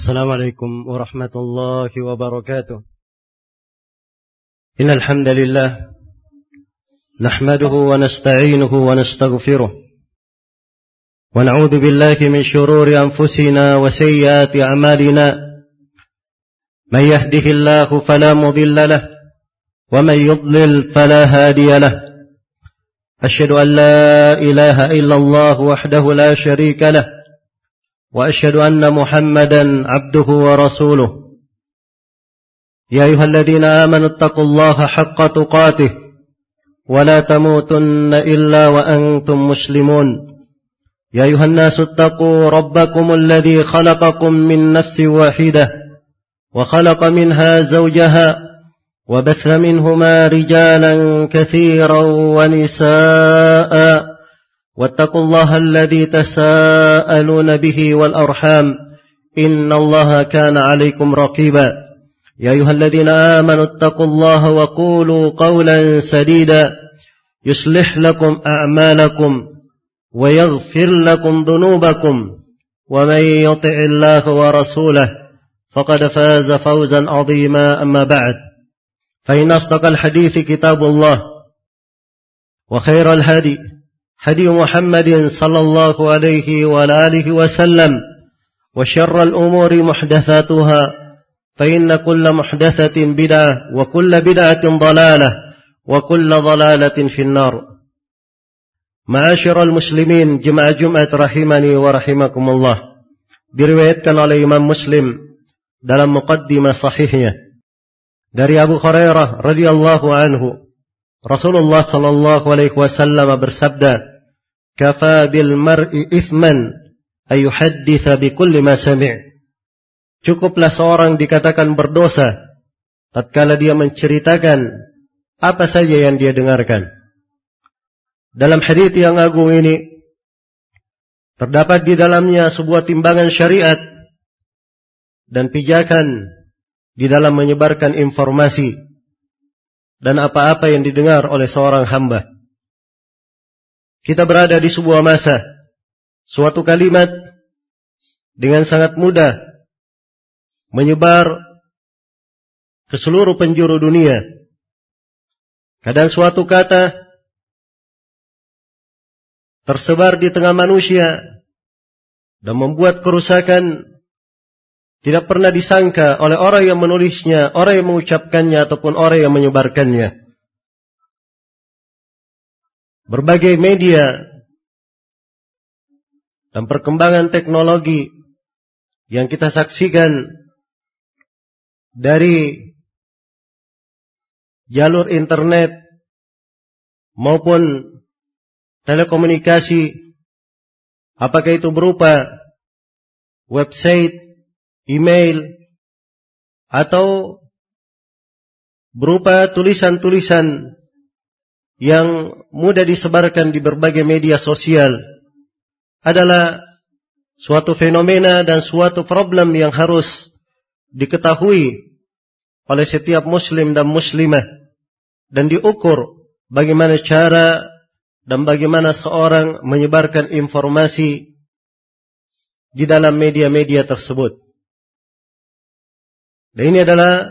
السلام عليكم ورحمة الله وبركاته. إن الحمد لله نحمده ونستعينه ونستغفره ونعوذ بالله من شرور أنفسنا وسيئات أعمالنا. من يهده الله فلا مضل له ومن يضلل فلا هادي له. أشهد أن لا إله إلا الله وحده لا شريك له وأشهد أن محمدا عبده ورسوله. يا أيها الذين آمنوا اتقوا الله حق تقاته ولا تموتن إلا وأنتم مسلمون. يا أيها الناس اتقوا ربكم الذي خلقكم من نفس واحدة وخلق منها زوجها وبث منهما رجالا كثيرا ونساء واتقوا الله الذي تساءلون به والأرحام إن الله كان عليكم رقيبا. يا أيها الذين آمنوا اتقوا الله وقولوا قولا سديدا يصلح لكم أعمالكم ويغفر لكم ذنوبكم ومن يطع الله ورسوله فقد فاز فوزا عظيما. أما بعد فإن أصدق الحديث كتاب الله وخير الهدي هدي محمد صلى الله عليه وآله وسلم وشر الأمور محدثاتها فإن كل محدثة بدعة وكل بدعة ضلالة وكل ضلالة في النار. Ma'asyiral muslimin, jemaah Jumat rahimani wa rahimakumullah. Diriwayatkan oleh Imam Muslim dalam muqaddimah sahihnya dari Abu Hurairah radhiyallahu anhu, Rasulullah sallallahu alaihi wasallam bersabda, "Kafa bil mar'i ithman ay yuhadditsa bi kulli ma sami'." Cukuplah seorang dikatakan berdosa tatkala dia menceritakan apa saja yang dia dengarkan. Dalam hadits yang agung ini terdapat di dalamnya sebuah timbangan syariat dan pijakan di dalam menyebarkan informasi dan apa-apa yang didengar oleh seorang hamba. Kita berada di sebuah masa, suatu kalimat dengan sangat mudah menyebar ke seluruh penjuru dunia. Kadang suatu kata tersebar di tengah manusia dan membuat kerusakan tidak pernah disangka oleh orang yang menulisnya, orang yang mengucapkannya, ataupun orang yang menyebarkannya. Berbagai media dan perkembangan teknologi yang kita saksikan dari jalur internet maupun telekomunikasi, apakah itu berupa website, email, atau berupa tulisan-tulisan yang mudah disebarkan di berbagai media sosial, adalah suatu fenomena dan suatu problem yang harus diketahui oleh setiap muslim dan muslimah dan diukur bagaimana cara dan bagaimana seorang menyebarkan informasi di dalam media-media tersebut. Dan ini adalah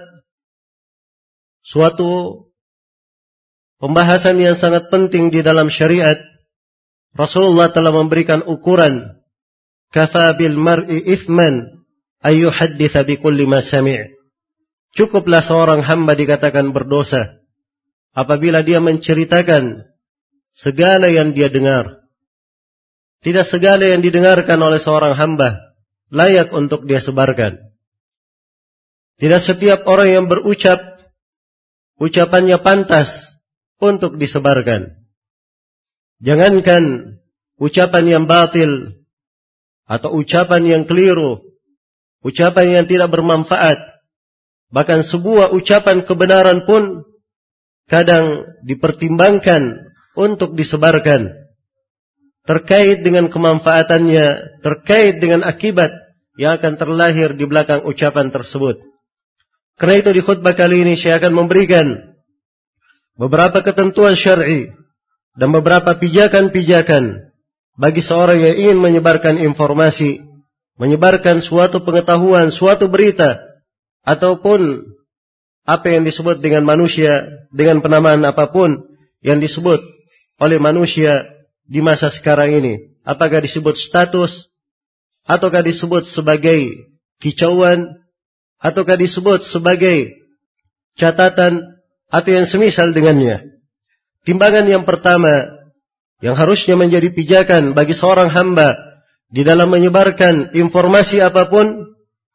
suatu pembahasan yang sangat penting di dalam syariat. Rasulullah telah memberikan ukuran, kafa bil mar'i ithman ay yuhadditsa bi kulli ma sami'. Cukuplah seorang hamba dikatakan berdosa apabila dia menceritakan segala yang dia dengar. Tidak segala yang didengarkan oleh seorang hamba layak untuk dia sebarkan. Tidak setiap orang yang berucap ucapannya pantas untuk disebarkan. Jangankan ucapan yang batil atau ucapan yang keliru, ucapan yang tidak bermanfaat, bahkan sebuah ucapan kebenaran pun kadang dipertimbangkan untuk disebarkan, terkait dengan kemanfaatannya, terkait dengan akibat yang akan terlahir di belakang ucapan tersebut. Karena itu di khutbah kali ini saya akan memberikan beberapa ketentuan syar'i dan beberapa pijakan-pijakan bagi seorang yang ingin menyebarkan informasi menyebarkan suatu pengetahuan, suatu berita, ataupun apa yang disebut dengan manusia, dengan penamaan apapun yang disebut oleh manusia di masa sekarang ini. Apakah disebut status, ataukah disebut sebagai kicauan, ataukah disebut sebagai catatan, atau yang semisal dengannya. Timbangan yang pertama yang harusnya menjadi pijakan bagi seorang hamba di dalam menyebarkan informasi apapun,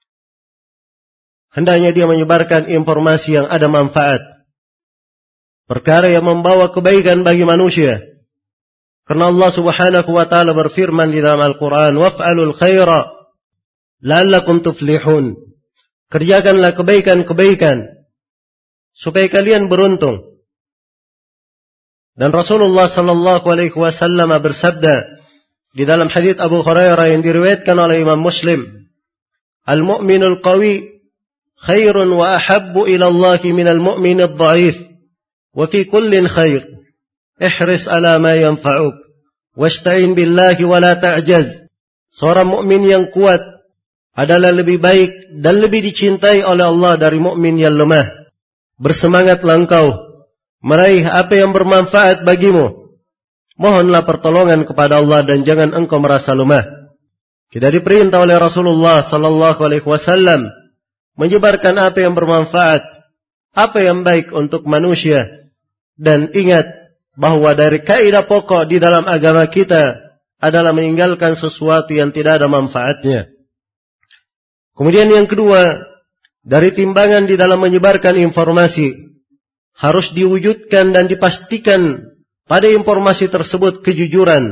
hendaknya dia menyebarkan informasi yang ada manfaat, perkara yang membawa kebaikan bagi manusia. Karena Allah Subhanahu wa taala berfirman di dalam Al-Qur'an, "Waf'alul khaira la'allakum tuflihun." Kerjakanlah kebaikan-kebaikan supaya kalian beruntung. Dan Rasulullah sallallahu alaihi wasallam bersabda di dalam hadits Abu Hurairah yang diriwayatkan oleh Imam Muslim, "Al-mu'minul qawi khairun wa ahabbu ila Allah minal mu'minid dha'if, wa fi kullin khair. Ihris ala ma yanfa'uk, wasta'in billahi wa la ta'jaz." Seorang mukmin yang kuat adalah lebih baik dan lebih dicintai oleh Allah dari mukmin yang lemah. Bersemangatlah engkau meraih apa yang bermanfaat bagimu. Mohonlah pertolongan kepada Allah dan jangan engkau merasa lemah. Kita diperintah oleh Rasulullah sallallahu alaihi wasallam menyebarkan apa yang bermanfaat, apa yang baik untuk manusia. Dan ingat bahwa dari kaidah pokok di dalam agama kita adalah meninggalkan sesuatu yang tidak ada manfaatnya. Kemudian yang kedua, dari timbangan di dalam menyebarkan informasi, harus diwujudkan dan dipastikan pada informasi tersebut kejujuran.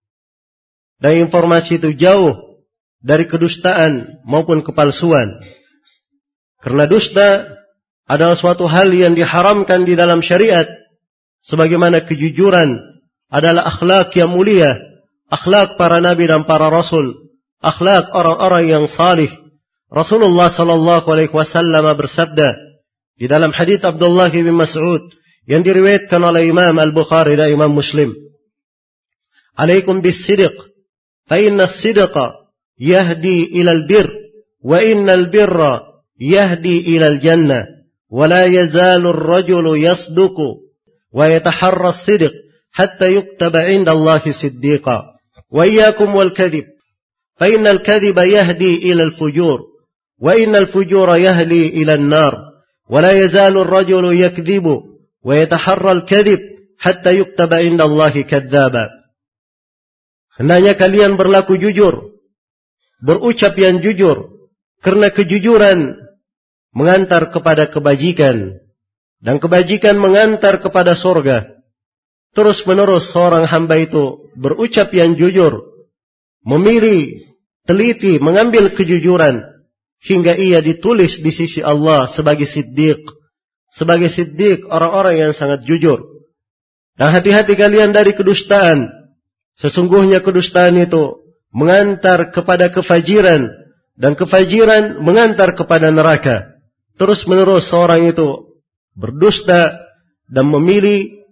Dan informasi itu jauh dari kedustaan maupun kepalsuan. Karena dusta adalah suatu hal yang diharamkan di dalam syariat. Sebagaimana kejujuran adalah akhlak yang mulia, akhlak para nabi dan para rasul, akhlak orang-orang yang salih. Rasulullah sallallahu alaihi wasallam bersabda di dalam hadits Abdullah bin Mas'ud yang diriwayatkan oleh Imam Al-Bukhari dan Imam Muslim, "Alaikum bis-sidq, fa inna as-sidqa yahdi ila al-birr, wa inna al-birra yahdi ila al-jannah, wa la yazalu ar-rajulu yasduqu wa yataharra as-sidq hatta yuktaba 'inda Allah siddiqa. Wa iyyakum wal-kadhib, fa inna al-kadhiba yahdi ila al-fujur, wa inna al-fujura yahdi ila an-nar, wa la yazalu ar-rajulu yakdhibu wa yataharra al-kadhib hatta yuktaba 'inda Allah kadzdzaba." Hendaknya kalian berlaku jujur, berucap yang jujur, karena kejujuran mengantar kepada kebajikan dan kebajikan mengantar kepada surga. Terus menerus seorang hamba itu berucap yang jujur, memilih, teliti, mengambil kejujuran hingga ia ditulis di sisi Allah sebagai siddiq. Sebagai siddiq, orang-orang yang sangat jujur. Dan hati-hati kalian dari kedustaan. Sesungguhnya kedustaan itu mengantar kepada kefajiran, dan kefajiran mengantar kepada neraka. Terus menerus seorang itu berdusta dan memilih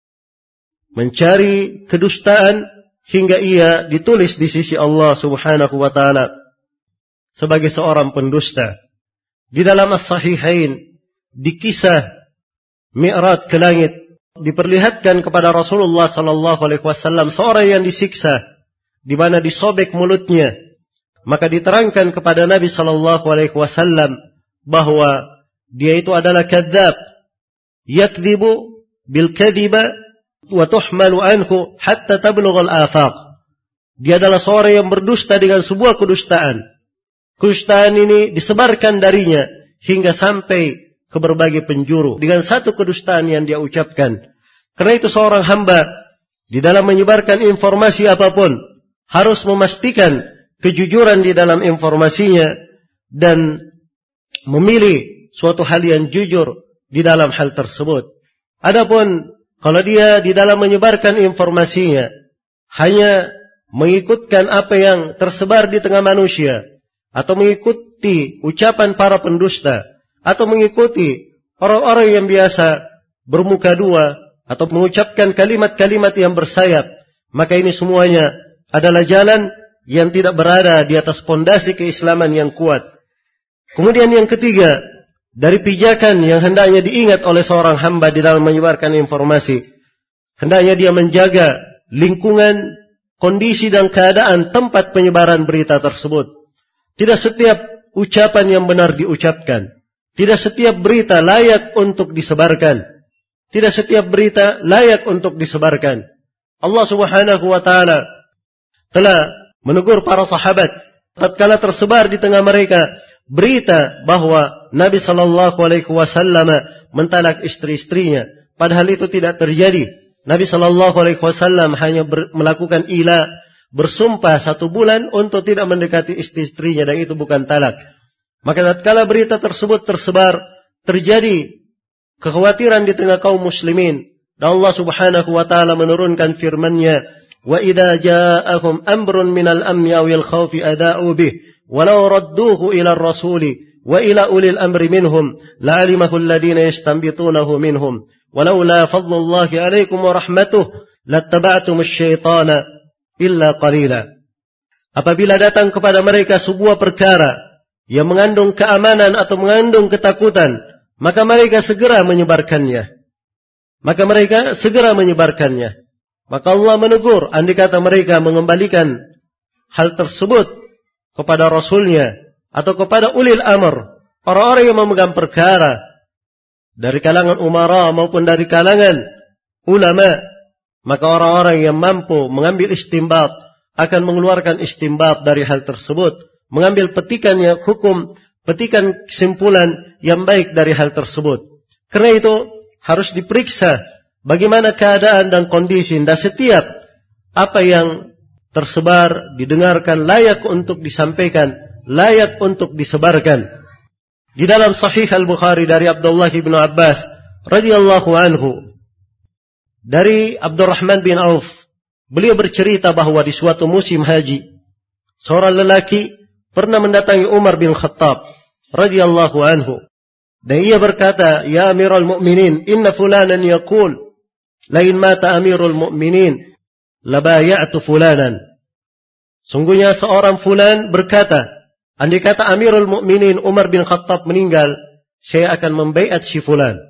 mencari kedustaan hingga ia ditulis di sisi Allah Subhanahu wa taala sebagai seorang pendusta. Di dalam As-Sahihain, di kisah Mi'raj ke langit, diperlihatkan kepada Rasulullah sallallahu alaihi wasallam seorang yang disiksa, di mana disobek mulutnya. Maka diterangkan kepada Nabi sallallahu alaihi wasallam bahwa dia itu adalah kadzdzab, yakdzibu bil kadziba wa tuhmalu anhu hatta tablugha al-afaq. Dia adalah seorang yang berdusta dengan sebuah kedustaan. Kedustaan ini disebarkan darinya hingga sampai ke berbagai penjuru dengan satu kedustaan yang dia ucapkan. Karena itu seorang hamba di dalam menyebarkan informasi apapun harus memastikan kejujuran di dalam informasinya dan memilih suatu hal yang jujur di dalam hal tersebut. Adapun kalau dia di dalam menyebarkan informasinya hanya mengikutkan apa yang tersebar di tengah manusia, atau mengikuti ucapan para pendusta, atau mengikuti orang-orang yang biasa bermuka dua, atau mengucapkan kalimat-kalimat yang bersayap, maka ini semuanya adalah jalan yang tidak berada di atas pondasi keislaman yang kuat. Kemudian yang ketiga, dari pijakan yang hendaknya diingat oleh seorang hamba di dalam menyebarkan informasi, hendaknya dia menjaga lingkungan, kondisi dan keadaan tempat penyebaran berita tersebut. Tidak setiap ucapan yang benar diucapkan. Tidak setiap berita layak untuk disebarkan. Tidak setiap berita layak untuk disebarkan. Allah Subhanahu wa taala telah menegur para sahabat tatkala tersebar di tengah mereka berita bahwa Nabi sallallahu alaihi wasallam mentalak istri-istrinya, padahal itu tidak terjadi. Nabi sallallahu alaihi wasallam hanya melakukan ila, bersumpah 1 bulan untuk tidak mendekati istri-istrinya, dan itu bukan talak. Maka tatkala berita tersebut tersebar, terjadi kekhawatiran di tengah kaum muslimin, dan Allah Subhanahu wa taala menurunkan firman-Nya, "Wa idza ja'akum amrun minal amni awil khawfi ada'u bih, walau radduhu ila ar-rasuli wa ila ulil amri minhum, la'alimahu alladhina yastanbitunahu minhum, walaula fadlullahi 'alaikum wa rahmatuhu lattaba'tumus syaitana illa qalila." Apabila datang kepada mereka sebuah perkara yang mengandung keamanan atau mengandung ketakutan, maka mereka segera menyebarkannya. Maka Allah menegur, andai kata mereka mengembalikan hal tersebut kepada Rasulnya atau kepada ulil amr, orang-orang yang memegang perkara dari kalangan umara maupun dari kalangan ulama, maka orang-orang yang mampu mengambil istinbat akan mengeluarkan istinbat dari hal tersebut, mengambil petikannya hukum, petikan kesimpulan yang baik dari hal tersebut. Karena itu harus diperiksa bagaimana keadaan dan kondisi, dan setiap apa yang tersebar didengarkan layak untuk disampaikan, layak untuk disebarkan. Di dalam Sahih Al-Bukhari dari Abdullah bin Abbas radhiyallahu anhu, dari Abdurrahman bin Auf, beliau bercerita bahwa di suatu musim haji, seorang lelaki pernah mendatangi Umar bin Khattab radhiyallahu anhu, dan ia berkata, "Ya Amirul Mukminin, inna fulanan yaqul, lain mata Amirul Mukminin, labaya'tu fulanan." Sungguhnya seorang fulan berkata, andai kata Amirul Mukminin Umar bin Khattab meninggal, saya akan membaiat si fulan.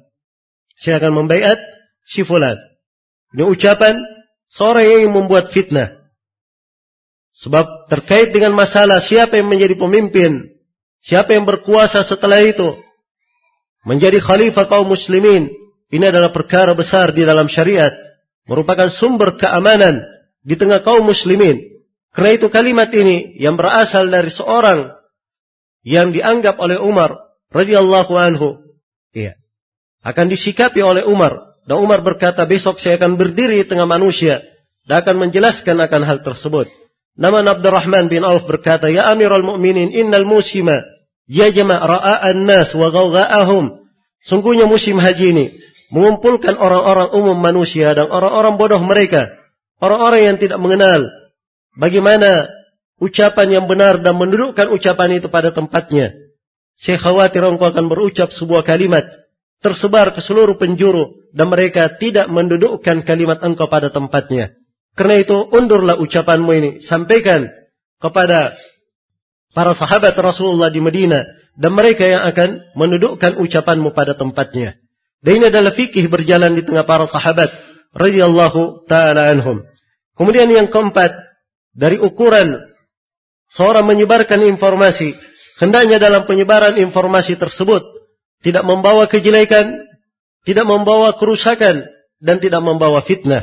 Ini ucapan seorang yang membuat fitnah. Sebab terkait dengan masalah siapa yang menjadi pemimpin, siapa yang berkuasa setelah itu, menjadi khalifah kaum muslimin, ini adalah perkara besar di dalam syariat, merupakan sumber keamanan di tengah kaum muslimin. Karena itu kalimat ini yang berasal dari seorang yang dianggap oleh Umar radhiyallahu anhu, akan disikapi oleh Umar. Dan Umar berkata, besok saya akan berdiri di tengah manusia dan akan menjelaskan akan hal tersebut. Namun Abdurrahman bin Auf berkata, "Ya Amirul Mukminin, innal musima yajma' ra'a'an nas wa ghawgha'ahum." Sungguhnya musim haji ini mengumpulkan orang-orang umum manusia dan orang-orang bodoh mereka, orang-orang yang tidak mengenal bagaimana ucapan yang benar dan mendudukkan ucapan itu pada tempatnya. Saya khawatir engkau akan berucap sebuah kalimat tersebar ke seluruh penjuru dan mereka tidak mendudukkan kalimat engkau pada tempatnya. Karena itu undurlah ucapanmu ini, sampaikan kepada para sahabat Rasulullah di Madinah dan mereka yang akan mendudukkan ucapanmu pada tempatnya. Dan ini adalah fikih berjalan di tengah para sahabat radhiyallahu ta'ala anhum. Kemudian yang keempat, dari ukuran seorang menyebarkan informasi, hendaknya dalam penyebaran informasi tersebut tidak membawa kejelekan, tidak membawa kerusakan, dan tidak membawa fitnah.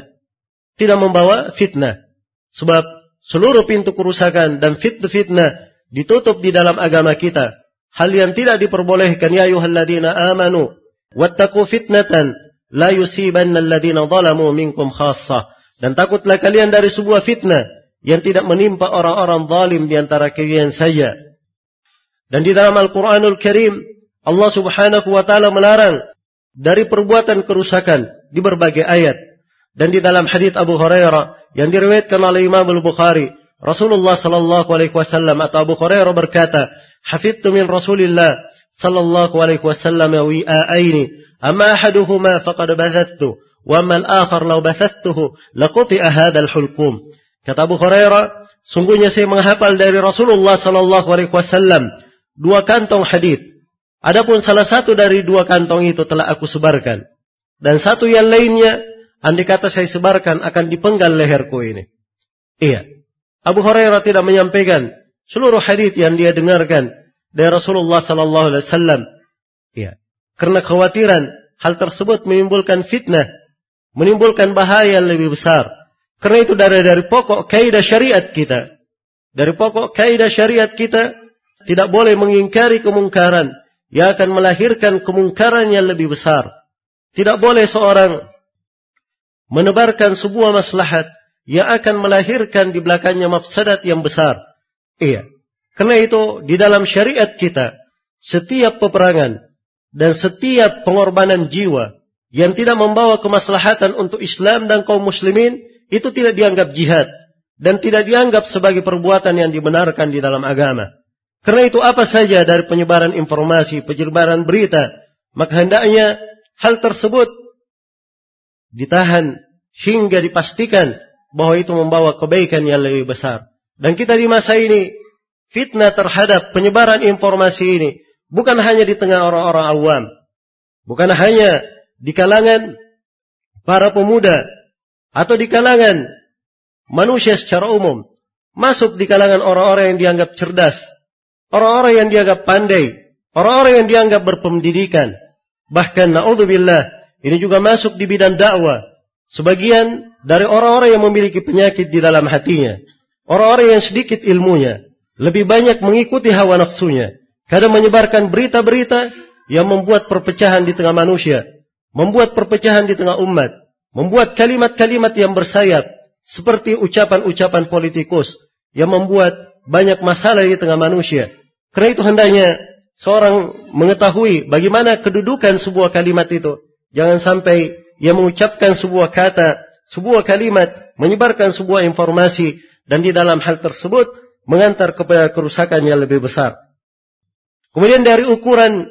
Sebab seluruh pintu kerusakan dan fitnah ditutup di dalam agama kita. Hal yang tidak diperbolehkan, ya ayyuhalladzina amanu wattaqu fitnatan la yusibanna alladzina zalamu minkum khassah. Dan takutlah kalian dari sebuah fitnah yang tidak menimpa orang-orang zalim di antara kalian saja. Dan di dalam Al-Qur'anul Karim, Allah Subhanahu wa taala melarang dari perbuatan kerusakan di berbagai ayat. Dan di dalam hadits Abu Hurairah yang diriwayatkan oleh Imam Al-Bukhari, Rasulullah sallallahu alaihi wasallam atau Abu Hurairah berkata, "Hafidtu min Rasulillah sallallahu alaihi wasallam wi'aini, amma ahaduhuma faqad bathattu, wa amma al-akhar law bathattuhu laquti'a hadzal hulqum." Kata Abu Hurairah, sungguhnya saya menghafal dari Rasulullah sallallahu alaihi wasallam 2 kantong hadits. Adapun salah satu dari 2 kantong itu telah aku sebarkan, dan satu yang lainnya andai kata saya sebarkan akan dipenggal leherku ini. Iya. Abu Hurairah tidak menyampaikan seluruh hadits yang dia dengarkan dari Rasulullah sallallahu alaihi wasallam. Iya. Karena kekhawatiran hal tersebut menimbulkan fitnah, menimbulkan bahaya yang lebih besar. Karena itu dari pokok kaidah syariat kita. Dari pokok kaidah syariat kita, tidak boleh mengingkari kemungkaran yang akan melahirkan kemungkaran yang lebih besar. Tidak boleh seorang menebarkan sebuah maslahat yang akan melahirkan di belakangnya mafsadat yang besar. Iya. Karena itu di dalam syariat kita, setiap peperangan dan setiap pengorbanan jiwa yang tidak membawa kemaslahatan untuk Islam dan kaum muslimin, itu tidak dianggap jihad dan tidak dianggap sebagai perbuatan yang dibenarkan di dalam agama. Karena itu apa saja dari penyebaran informasi, penyebaran berita, maka hendaknya hal tersebut ditahan hingga dipastikan bahwa itu membawa kebaikan yang lebih besar. Dan kita di masa ini, fitnah terhadap penyebaran informasi ini bukan hanya di tengah orang-orang awam, bukan hanya di kalangan para pemuda atau di kalangan manusia secara umum, masuk di kalangan orang-orang yang dianggap cerdas, orang-orang yang dianggap pandai, orang-orang yang dianggap berpendidikan. Bahkan na'udzubillah, ini juga masuk di bidang dakwah. Sebagian dari orang-orang yang memiliki penyakit di dalam hatinya, orang-orang yang sedikit ilmunya, lebih banyak mengikuti hawa nafsunya, kadang menyebarkan berita-berita yang membuat perpecahan di tengah manusia, membuat perpecahan di tengah umat, membuat kalimat-kalimat yang bersayap seperti ucapan-ucapan politikus yang membuat banyak masalah di tengah manusia. Karena itu hendaknya seorang mengetahui bagaimana kedudukan sebuah kalimat itu. Jangan sampai ia mengucapkan sebuah kata, sebuah kalimat, menyebarkan sebuah informasi, dan di dalam hal tersebut mengantar kepada kerusakan yang lebih besar. Kemudian dari ukuran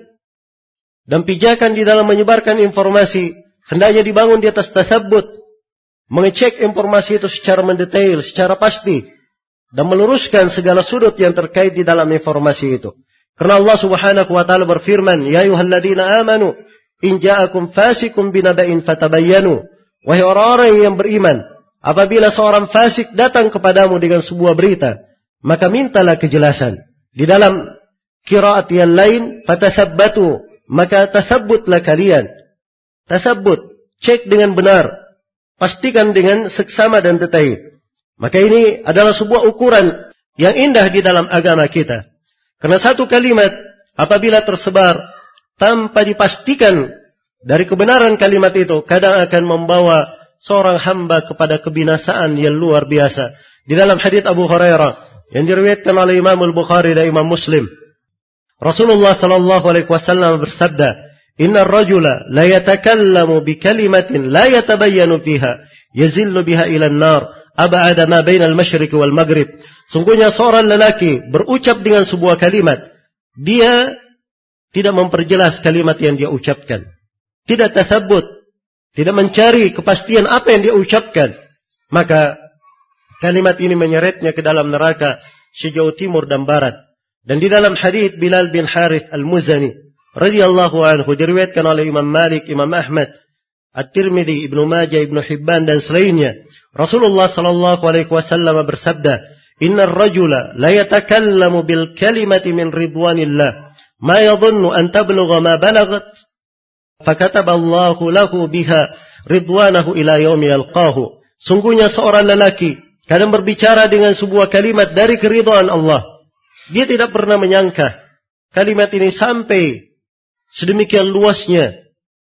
dan pijakan di dalam menyebarkan informasi, hendaknya dibangun di atas tasabbut, mengecek informasi itu secara mendetail, secara pasti, dan meluruskan segala sudut yang terkait di dalam informasi itu. Karena Allah Subhanahu wa taala berfirman, "Ya ayyuhalladzina amanu, in ja'akum fasiqun binaba'in fatabayyanu." Wahai orang-orang yang beriman, apabila seorang fasik datang kepadamu dengan sebuah berita, maka mintalah kejelasan. Di dalam qiraat yang lain, fatathabbatu, maka tasabbutlah kalian. Tasabbut, cek dengan benar, pastikan dengan seksama dan detail. Maka ini adalah sebuah ukuran yang indah di dalam agama kita. Karena satu kalimat apabila tersebar tanpa dipastikan dari kebenaran kalimat itu, kadang akan membawa seorang hamba kepada kebinasaan yang luar biasa. Di dalam hadits Abu Hurairah yang diriwayatkan oleh Imam Al-Bukhari dan Imam Muslim, Rasulullah sallallahu alaihi wasallam bersabda, "Innar rajula la yatakallamu bi kalimatin la yatabayyanu fiha, yazillu biha ila an-nar, ab'ada ma baina al-masyriq wal maghrib." Sungguhnya seorang lelaki berucap dengan sebuah kalimat, dia tidak memperjelas kalimat yang dia ucapkan, tidak tasabbut, tidak mencari kepastian apa yang dia ucapkan, maka kalimat ini menyeretnya ke dalam neraka sejauh timur dan barat. Dan di dalam hadits Bilal bin Harith Al-Muzani radhiyallahu anhu diriwayatkan oleh Imam Malik, Imam Ahmad, At-Tirmidzi, Ibnu Majah, Ibnu Hibban dan selainnya, Rasulullah sallallahu alaihi wasallam bersabda, "Innar rajula la yatakallamu bil kalimati min ridwanillah, ma yadhunnu an tablugha ma balagat, fakataballahu lahu biha ridwanahu ila yaumi yalqahu." Sungguhnya seorang lelaki kadang berbicara dengan sebuah kalimat dari keridhaan Allah. Dia tidak pernah menyangka kalimat ini sampai sedemikian luasnya.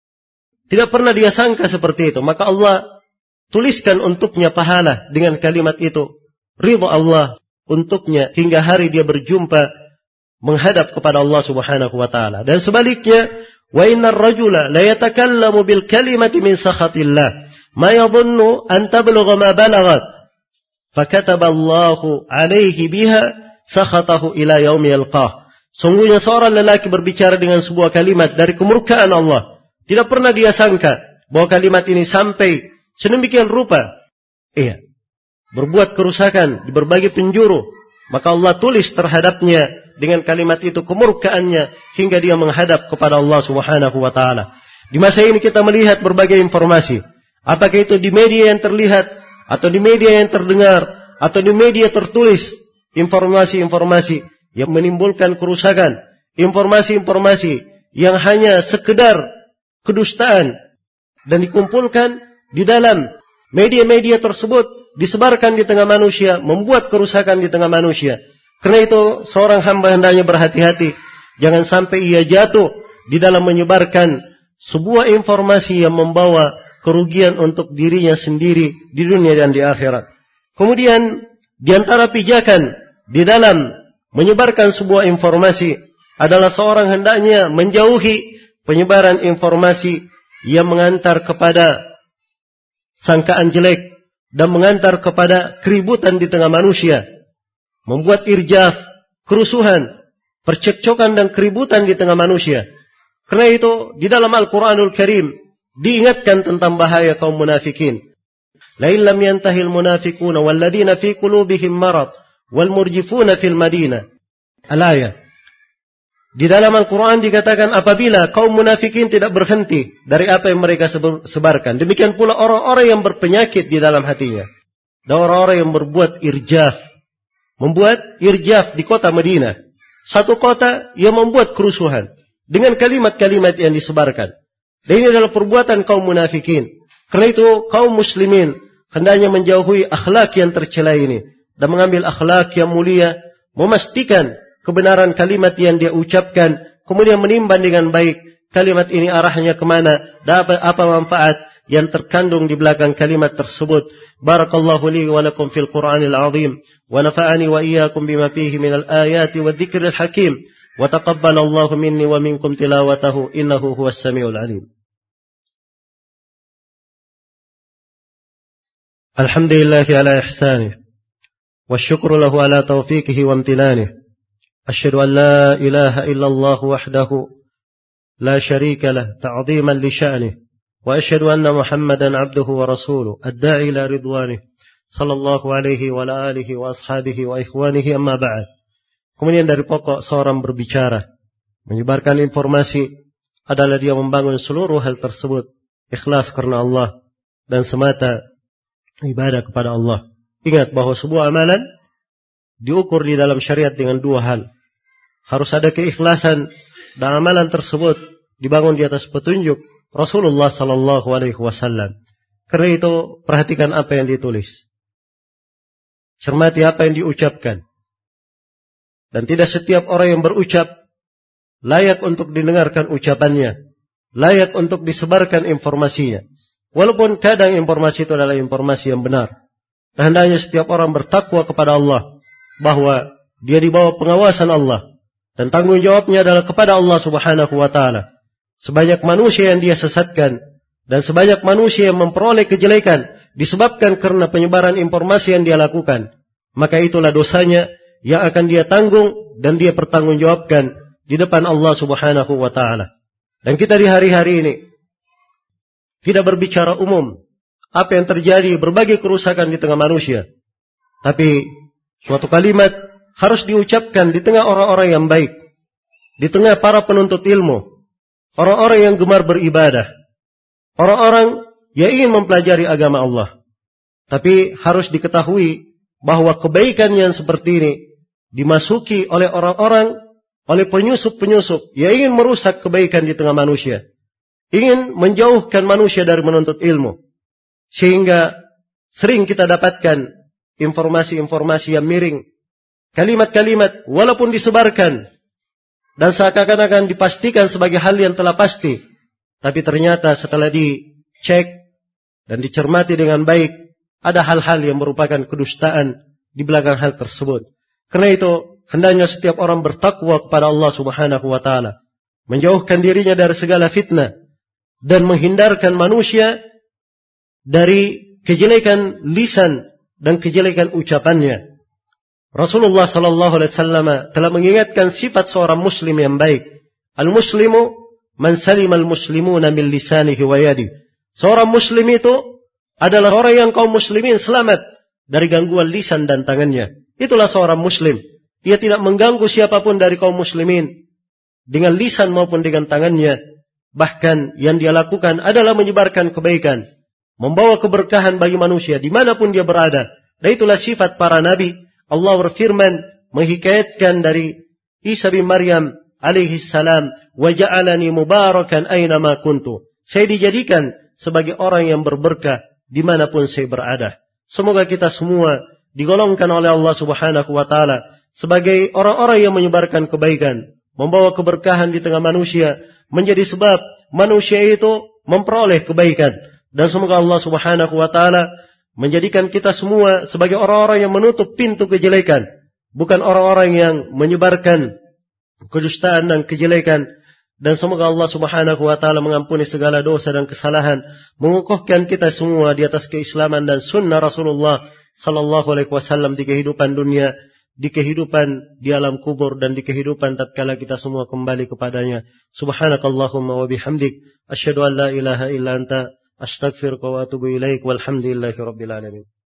Tidak pernah dia sangka seperti itu. Maka Allah tuliskan untuknya pahala dengan kalimat itu. Ridha Allah untuknya hingga hari dia berjumpa menghadap kepada Allah Subhanahu wa taala. Dan sebaliknya, wa innar rajula la yatakallamu bil kalimati min sakhatillah, ma yadhunnu an tablugha ma balagat, fakataballahu alaihi biha sakhatahu ila yaumi yalqah. Sungguhnya seorang lelaki berbicara dengan sebuah kalimat dari kemurkaan Allah. Tidak pernah dia sangka bahwa kalimat ini sampai sedemikian rupa. Iya. berbuat kerusakan di berbagai penjuru, maka Allah tulis terhadapnya dengan kalimat itu kemurkaannya hingga dia menghadap kepada Allah Subhanahu wa taala. Di masa ini kita melihat berbagai informasi, apakah itu di media yang terlihat atau di media yang terdengar atau di media tertulis, informasi-informasi yang menimbulkan kerusakan, informasi-informasi yang hanya sekedar kedustaan dan dikumpulkan di dalam media-media tersebut, disebarkan di tengah manusia, membuat kerusakan di tengah manusia. Karena itu seorang hamba hendaknya berhati-hati, jangan sampai ia jatuh di dalam menyebarkan sebuah informasi yang membawa kerugian untuk dirinya sendiri di dunia dan di akhirat. Kemudian di antara pijakan di dalam menyebarkan sebuah informasi adalah seorang hendaknya menjauhi penyebaran informasi yang mengantar kepada sangkaan jelek dan mengantar kepada keributan di tengah manusia, membuat irjaf, kerusuhan, percekcokan dan keributan di tengah manusia. Karena itu di dalam Al-Quranul Karim diingatkan tentang bahaya kaum munafikin. La illam yantahil munafiquna walladzina fi qulubihim marad wal murjifuna fil madinah. Al-ayat. Di dalam Al-Quran dikatakan apabila kaum munafikin tidak berhenti dari apa yang mereka sebarkan, demikian pula orang-orang yang berpenyakit di dalam hatinya, dan orang-orang yang berbuat irjaf, membuat irjaf di kota Madinah, satu kota yang membuat kerusuhan dengan kalimat-kalimat yang disebarkan. Dan ini adalah perbuatan kaum munafikin. Karena itu kaum muslimin hendaknya menjauhi akhlak yang tercela ini dan mengambil akhlak yang mulia, memastikan kebenaran kalimat yang dia ucapkan, kemudian menimbang dengan baik kalimat ini arahnya kemana, dan apa manfaat yang terkandung di belakang kalimat tersebut. Barakallahu li wa lakum fil Qur'anil azim, wa nafa'ani wa iyyakum bima fihi minal ayati wa dzikril hakim, wa taqabbalallahu minni wa minkum tilawatahu innahu huwas samiul alim. Alhamdulillahi ala ihsanih, wa syukru lahu ala taufiqihi wa amtinanih. أشهد أن لا إله إلا الله وحده لا شريك له تعظيما لشأنه وأشهد أن محمدا عبده ورسوله الداعي إلى رضوانه صلى الله عليه وعلى آله وأصحابه وإخوانه أما بعد. Kemudian dari pokok seorang berbicara, menyebarkan informasi adalah dia membangun seluruh hal tersebut ikhlas karena Allah dan semata ibadah kepada Allah. Ingat bahwa sebuah amalan diukur di dalam syariat dengan dua hal. Harus ada keikhlasan dan amalan tersebut dibangun di atas petunjuk Rasulullah sallallahu alaihi wasallam. Karena itu perhatikan apa yang ditulis. Cermati apa yang diucapkan. Dan tidak setiap orang yang berucap layak untuk didengarkan ucapannya, layak untuk disebarkan informasinya. Walaupun kadang informasi itu adalah informasi yang benar. Dan hendaknya setiap orang bertakwa kepada Allah, bahwa dia di bawah pengawasan Allah dan tanggung jawabnya adalah kepada Allah Subhanahu wa taala. Sebanyak manusia yang dia sesatkan dan sebanyak manusia yang memperoleh kejelekan disebabkan karena penyebaran informasi yang dia lakukan, maka itulah dosanya yang akan dia tanggung dan dia pertanggungjawabkan di depan Allah Subhanahu wa taala. Dan kita di hari-hari ini tidak berbicara umum apa yang terjadi, berbagai kerusakan di tengah manusia, tapi suatu kalimat harus diucapkan di tengah orang-orang yang baik, di tengah para penuntut ilmu, orang-orang yang gemar beribadah, orang-orang yang ingin mempelajari agama Allah. Tapi harus diketahui bahwa kebaikan yang seperti ini dimasuki oleh orang-orang, oleh penyusup-penyusup yang ingin merusak kebaikan di tengah manusia, ingin menjauhkan manusia dari menuntut ilmu, sehingga sering kita dapatkan informasi-informasi yang miring, kalimat-kalimat walaupun disebarkan dan seakan-akan dipastikan sebagai hal yang telah pasti, tapi ternyata setelah dicek dan dicermati dengan baik, ada hal-hal yang merupakan kedustaan di belakang hal tersebut. Karena itu hendaknya setiap orang bertakwa kepada Allah Subhanahu wa taala, menjauhkan dirinya dari segala fitnah dan menghindarkan manusia dari kejelekan lisan dan kejelekan ucapannya. Rasulullah sallallahu alaihi wasallam telah mengingatkan sifat seorang muslim yang baik. Al-muslimu man salimal muslimuna min lisanihi wa yadihi. Seorang muslim itu adalah orang yang kaum muslimin selamat dari gangguan lisan dan tangannya. Itulah seorang muslim. Ia tidak mengganggu siapapun dari kaum muslimin dengan lisan maupun dengan tangannya. Bahkan yang dia lakukan adalah menyebarkan kebaikan, membawa keberkahan bagi manusia dimanapun dia berada. Dan itulah sifat para nabi. Allah berfirman menghikayatkan dari Isa bin Maryam alaihi salam, wa ja'alani mubarakan aynama kuntu. Saya dijadikan sebagai orang yang berberkah dimanapun saya berada. Semoga kita semua digolongkan oleh Allah Subhanahu wa taala sebagai orang-orang yang menyebarkan kebaikan, membawa keberkahan di tengah manusia, menjadi sebab manusia itu memperoleh kebaikan. Dan semoga Allah Subhanahu wa taala menjadikan kita semua sebagai orang-orang yang menutup pintu kejelekan, bukan orang-orang yang menyebarkan kedustaan dan kejelekan. Dan semoga Allah Subhanahu wa taala mengampuni segala dosa dan kesalahan, mengukuhkan kita semua di atas keislaman dan sunnah Rasulullah sallallahu alaihi wasallam di kehidupan dunia, di kehidupan di alam kubur, dan di kehidupan tatkala kita semua kembali kepadanya. Subhanakallahumma wa bihamdik, asyhadu an la ilaha illa anta, astaghfiruka wa atubu ilaik, walhamdulillahi rabbil alamin.